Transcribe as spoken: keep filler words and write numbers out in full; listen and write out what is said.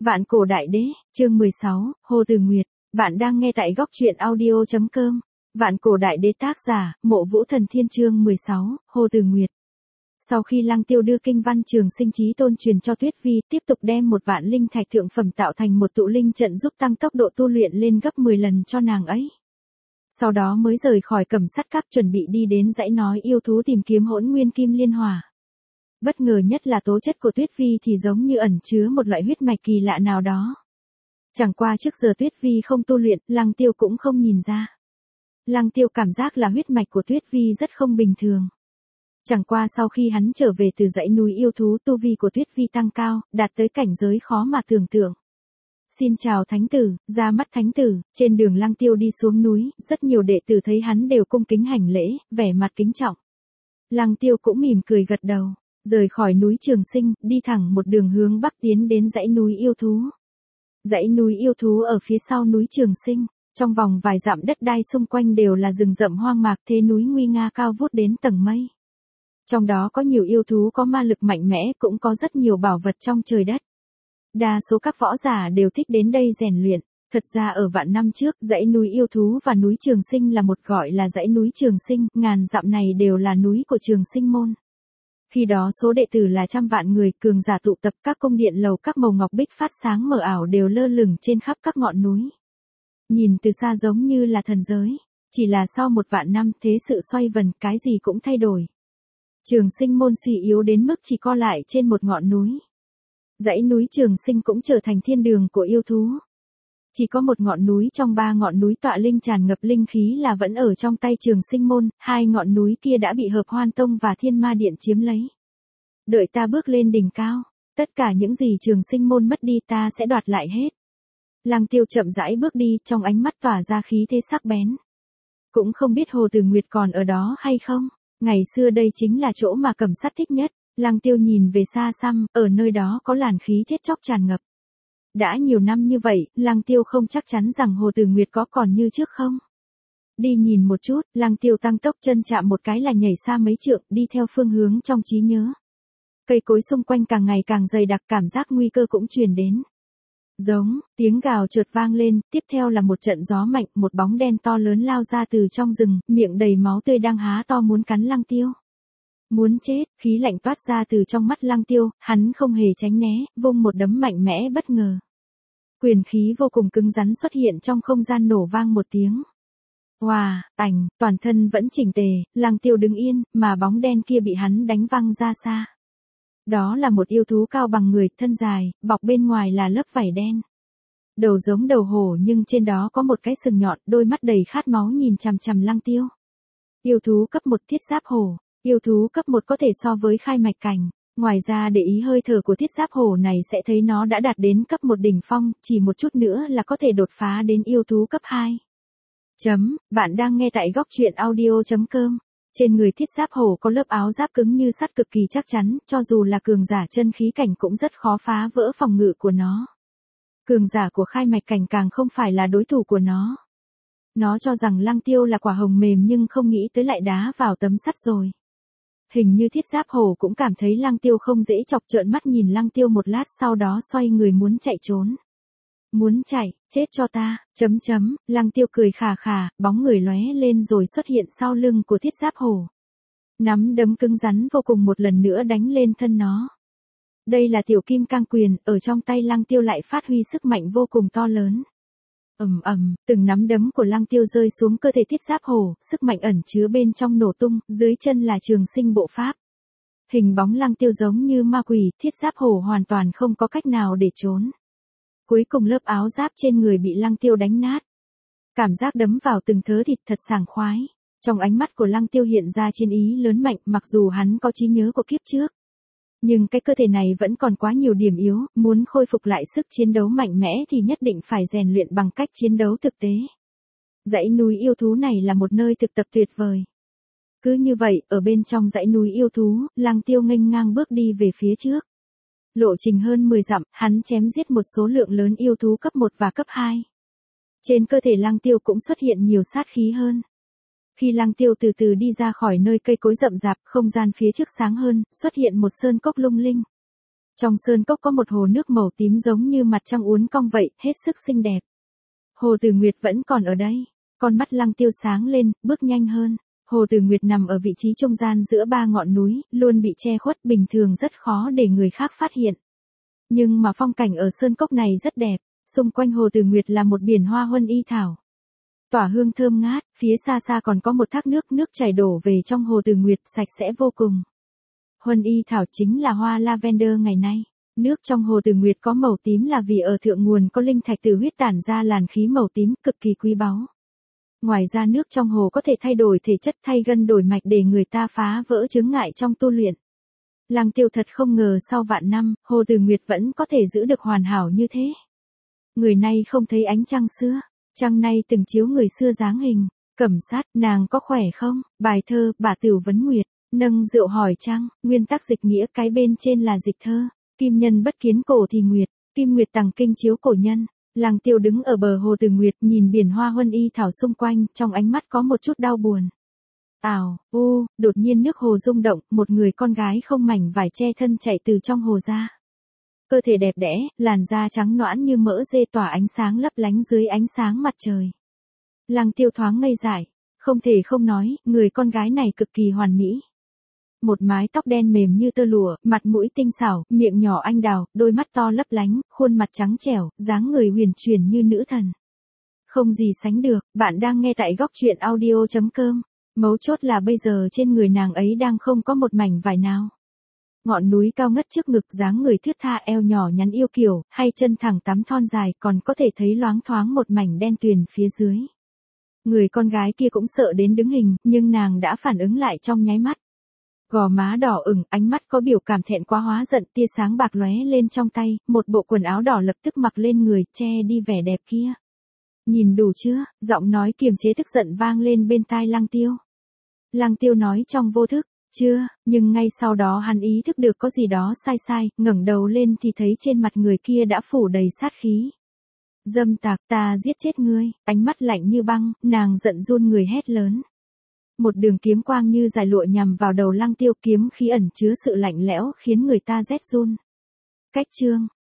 Vạn cổ đại đế, chương mười sáu, Hồ Từ Nguyệt. Bạn đang nghe tại góc truyện audio chấm com. Vạn cổ đại đế tác giả, Mộ Vũ Thần Thiên chương mười sáu, Hồ Từ Nguyệt. Sau khi Lăng Tiêu đưa kinh văn Trường Sinh Chí Tôn truyền cho Tuyết Vi, tiếp tục đem một vạn linh thạch thượng phẩm tạo thành một tụ linh trận giúp tăng tốc độ tu luyện lên gấp mười lần cho nàng ấy. Sau đó mới rời khỏi Cẩm Sắt Các chuẩn bị đi đến dãy nói yêu thú tìm kiếm Hỗn Nguyên Kim Liên Hỏa. Bất ngờ nhất là tố chất của Tuyết Vi thì giống như ẩn chứa một loại huyết mạch kỳ lạ nào đó. Chẳng qua trước giờ Tuyết Vi không tu luyện, Lăng Tiêu cũng không nhìn ra. Lăng Tiêu cảm giác là huyết mạch của Tuyết Vi rất không bình thường. Chẳng qua sau khi hắn trở về từ dãy núi yêu thú, tu vi của Tuyết Vi tăng cao, đạt tới cảnh giới khó mà tưởng tượng. Xin chào Thánh Tử, ra mắt Thánh Tử. Trên đường Lăng Tiêu đi xuống núi, rất nhiều đệ tử thấy hắn đều cung kính hành lễ, vẻ mặt kính trọng. Lăng Tiêu cũng mỉm cười gật đầu. Rời khỏi núi Trường Sinh, đi thẳng một đường hướng bắc tiến đến dãy núi yêu thú. Dãy núi yêu thú ở phía sau núi Trường Sinh, trong vòng vài dặm đất đai xung quanh đều là rừng rậm hoang mạc, thế núi nguy nga cao vút đến tầng mây. Trong đó có nhiều yêu thú có ma lực mạnh mẽ, cũng có rất nhiều bảo vật trong trời đất. Đa số các võ giả đều thích đến đây rèn luyện. Thật ra ở vạn năm trước, dãy núi yêu thú và núi Trường Sinh là một, gọi là dãy núi Trường Sinh, ngàn dặm này đều là núi của Trường Sinh môn. Khi đó số đệ tử là trăm vạn người, cường giả tụ tập, các cung điện lầu các màu ngọc bích phát sáng mờ ảo đều lơ lửng trên khắp các ngọn núi. Nhìn từ xa giống như là thần giới. Chỉ là sau một vạn năm, thế sự xoay vần, cái gì cũng thay đổi. Trường Sinh môn suy yếu đến mức chỉ co lại trên một ngọn núi. Dãy núi Trường Sinh cũng trở thành thiên đường của yêu thú. Chỉ có một ngọn núi trong ba ngọn núi tọa linh tràn ngập linh khí là vẫn ở trong tay Trường Sinh môn, hai ngọn núi kia đã bị Hợp Hoan Tông và Thiên Ma Điện chiếm lấy. Đợi ta bước lên đỉnh cao, tất cả những gì Trường Sinh môn mất đi ta sẽ đoạt lại hết. Lăng Tiêu chậm rãi bước đi, trong ánh mắt tỏa ra khí thế sắc bén. Cũng không biết Hồ Từ Nguyệt còn ở đó hay không. Ngày xưa đây chính là chỗ mà Cẩm Sắt thích nhất. Lăng Tiêu nhìn về xa xăm, ở nơi đó có làn khí chết chóc tràn ngập. Đã nhiều năm như vậy, Lăng Tiêu không chắc chắn rằng Hồ Từ Nguyệt có còn như trước không. Đi nhìn một chút, Lăng Tiêu tăng tốc chân chạm một cái là nhảy xa mấy trượng, đi theo phương hướng trong trí nhớ. Cây cối xung quanh càng ngày càng dày đặc, cảm giác nguy cơ cũng truyền đến. Giống, tiếng gào chợt vang lên, tiếp theo là một trận gió mạnh, một bóng đen to lớn lao ra từ trong rừng, miệng đầy máu tươi đang há to muốn cắn Lăng Tiêu. Muốn chết, khí lạnh toát ra từ trong mắt Lăng Tiêu, hắn không hề tránh né, vung một đấm mạnh mẽ bất ngờ. Quyền khí vô cùng cứng rắn xuất hiện trong không gian, nổ vang một tiếng. Wow, ảnh, toàn thân vẫn chỉnh tề, Lăng Tiêu đứng yên, mà bóng đen kia bị hắn đánh văng ra xa. Đó là một yêu thú cao bằng người, thân dài, bọc bên ngoài là lớp vảy đen. Đầu giống đầu hổ nhưng trên đó có một cái sừng nhọn, đôi mắt đầy khát máu nhìn chằm chằm Lăng Tiêu. Yêu thú cấp một thiết giáp hổ. Yêu thú cấp một có thể so với khai mạch cảnh. Ngoài ra để ý hơi thở của thiết giáp hổ này sẽ thấy nó đã đạt đến cấp một đỉnh phong, chỉ một chút nữa là có thể đột phá đến yêu thú cấp hai. Chấm, bạn đang nghe tại góc truyện audio chấm com. Trên người thiết giáp hổ có lớp áo giáp cứng như sắt cực kỳ chắc chắn, cho dù là cường giả chân khí cảnh cũng rất khó phá vỡ phòng ngự của nó. Cường giả của khai mạch cảnh càng không phải là đối thủ của nó. Nó cho rằng Lăng Tiêu là quả hồng mềm nhưng không nghĩ tới lại đá vào tấm sắt rồi. Hình như thiết giáp hổ cũng cảm thấy Lăng Tiêu không dễ chọc, trợn mắt nhìn Lăng Tiêu một lát, sau đó xoay người muốn chạy trốn. Muốn chạy, chết cho ta, chấm chấm, Lăng Tiêu cười khà khà, bóng người lóe lên rồi xuất hiện sau lưng của thiết giáp hổ. Nắm đấm cứng rắn vô cùng một lần nữa đánh lên thân nó. Đây là tiểu kim cang quyền, ở trong tay Lăng Tiêu lại phát huy sức mạnh vô cùng to lớn. Ầm ầm, từng nắm đấm của Lăng Tiêu rơi xuống cơ thể thiết giáp hổ, sức mạnh ẩn chứa bên trong nổ tung, dưới chân là Trường Sinh bộ pháp. Hình bóng Lăng Tiêu giống như ma quỷ, thiết giáp hổ hoàn toàn không có cách nào để trốn. Cuối cùng lớp áo giáp trên người bị Lăng Tiêu đánh nát. Cảm giác đấm vào từng thớ thịt thật sảng khoái. Trong ánh mắt của Lăng Tiêu hiện ra chiến ý lớn mạnh, mặc dù hắn có trí nhớ của kiếp trước. Nhưng cái cơ thể này vẫn còn quá nhiều điểm yếu, muốn khôi phục lại sức chiến đấu mạnh mẽ thì nhất định phải rèn luyện bằng cách chiến đấu thực tế. Dãy núi yêu thú này là một nơi thực tập tuyệt vời. Cứ như vậy, ở bên trong dãy núi yêu thú, Lăng Tiêu nghênh ngang bước đi về phía trước. Lộ trình hơn mười dặm, hắn chém giết một số lượng lớn yêu thú cấp một và cấp hai. Trên cơ thể Lăng Tiêu cũng xuất hiện nhiều sát khí hơn. Khi Lăng Tiêu từ từ đi ra khỏi nơi cây cối rậm rạp, không gian phía trước sáng hơn, xuất hiện một sơn cốc lung linh. Trong sơn cốc có một hồ nước màu tím giống như mặt trăng uốn cong vậy, hết sức xinh đẹp. Hồ Từ Nguyệt vẫn còn ở đây. Con mắt Lăng Tiêu sáng lên, bước nhanh hơn. Hồ Từ Nguyệt nằm ở vị trí trung gian giữa ba ngọn núi, luôn bị che khuất, bình thường rất khó để người khác phát hiện. Nhưng mà phong cảnh ở sơn cốc này rất đẹp, xung quanh Hồ Từ Nguyệt là một biển hoa huân y thảo. Tỏa hương thơm ngát, phía xa xa còn có một thác nước, nước chảy đổ về trong Hồ Từ Nguyệt, sạch sẽ vô cùng. Huân y thảo chính là hoa lavender ngày nay. Nước trong Hồ Từ Nguyệt có màu tím là vì ở thượng nguồn có linh thạch từ huyết tản ra làn khí màu tím, cực kỳ quý báu. Ngoài ra nước trong hồ có thể thay đổi thể chất, thay gân đổi mạch để người ta phá vỡ chướng ngại trong tu luyện. Lăng Tiêu thật không ngờ sau vạn năm, Hồ Từ Nguyệt vẫn có thể giữ được hoàn hảo như thế. Người nay không thấy ánh trăng xưa, trăng nay từng chiếu người xưa dáng hình. Cẩm Sát, nàng có khỏe không? Bài thơ, bà Tửu vấn Nguyệt, nâng rượu hỏi trăng, nguyên tắc dịch nghĩa, cái bên trên là dịch thơ. Kim nhân bất kiến cổ thì nguyệt, kim nguyệt tằng kinh chiếu cổ nhân. Lăng Tiêu đứng ở bờ Hồ Từ Nguyệt, nhìn biển hoa huân y thảo xung quanh, trong ánh mắt có một chút đau buồn. Ào, u, đột nhiên nước hồ rung động, một người con gái không mảnh vải che thân chạy từ trong hồ ra. Cơ thể đẹp đẽ, làn da trắng nõn như mỡ dê tỏa ánh sáng lấp lánh dưới ánh sáng mặt trời. Lăng Tiêu thoáng ngây dại, không thể không nói, người con gái này cực kỳ hoàn mỹ. Một mái tóc đen mềm như tơ lụa, mặt mũi tinh xảo, miệng nhỏ anh đào, đôi mắt to lấp lánh, khuôn mặt trắng trẻo, dáng người huyền chuyển như nữ thần. Không gì sánh được, bạn đang nghe tại góc truyện audio chấm com. Mấu chốt là bây giờ trên người nàng ấy đang không có một mảnh vải nào. Ngọn núi cao ngất trước ngực, dáng người thướt tha, eo nhỏ nhắn yêu kiều, hay chân thẳng tắm thon dài, còn có thể thấy loáng thoáng một mảnh đen tuyền phía dưới. Người con gái kia cũng sợ đến đứng hình, nhưng nàng đã phản ứng lại trong nháy mắt. Gò má đỏ ửng, ánh mắt có biểu cảm thẹn quá hóa giận, tia sáng bạc lóe lên trong tay, một bộ quần áo đỏ lập tức mặc lên người, che đi vẻ đẹp kia. Nhìn đủ chưa? Giọng nói kiềm chế tức giận vang lên bên tai Lăng Tiêu. Lăng Tiêu nói trong vô thức, chưa, nhưng ngay sau đó hắn ý thức được có gì đó sai sai, ngẩng đầu lên thì thấy trên mặt người kia đã phủ đầy sát khí. Dâm tặc, ta giết chết ngươi, ánh mắt lạnh như băng, nàng giận run người hét lớn. Một đường kiếm quang như dài lụa nhằm vào đầu Lăng Tiêu, kiếm khí ẩn chứa sự lạnh lẽo khiến người ta rét run. Cách chương,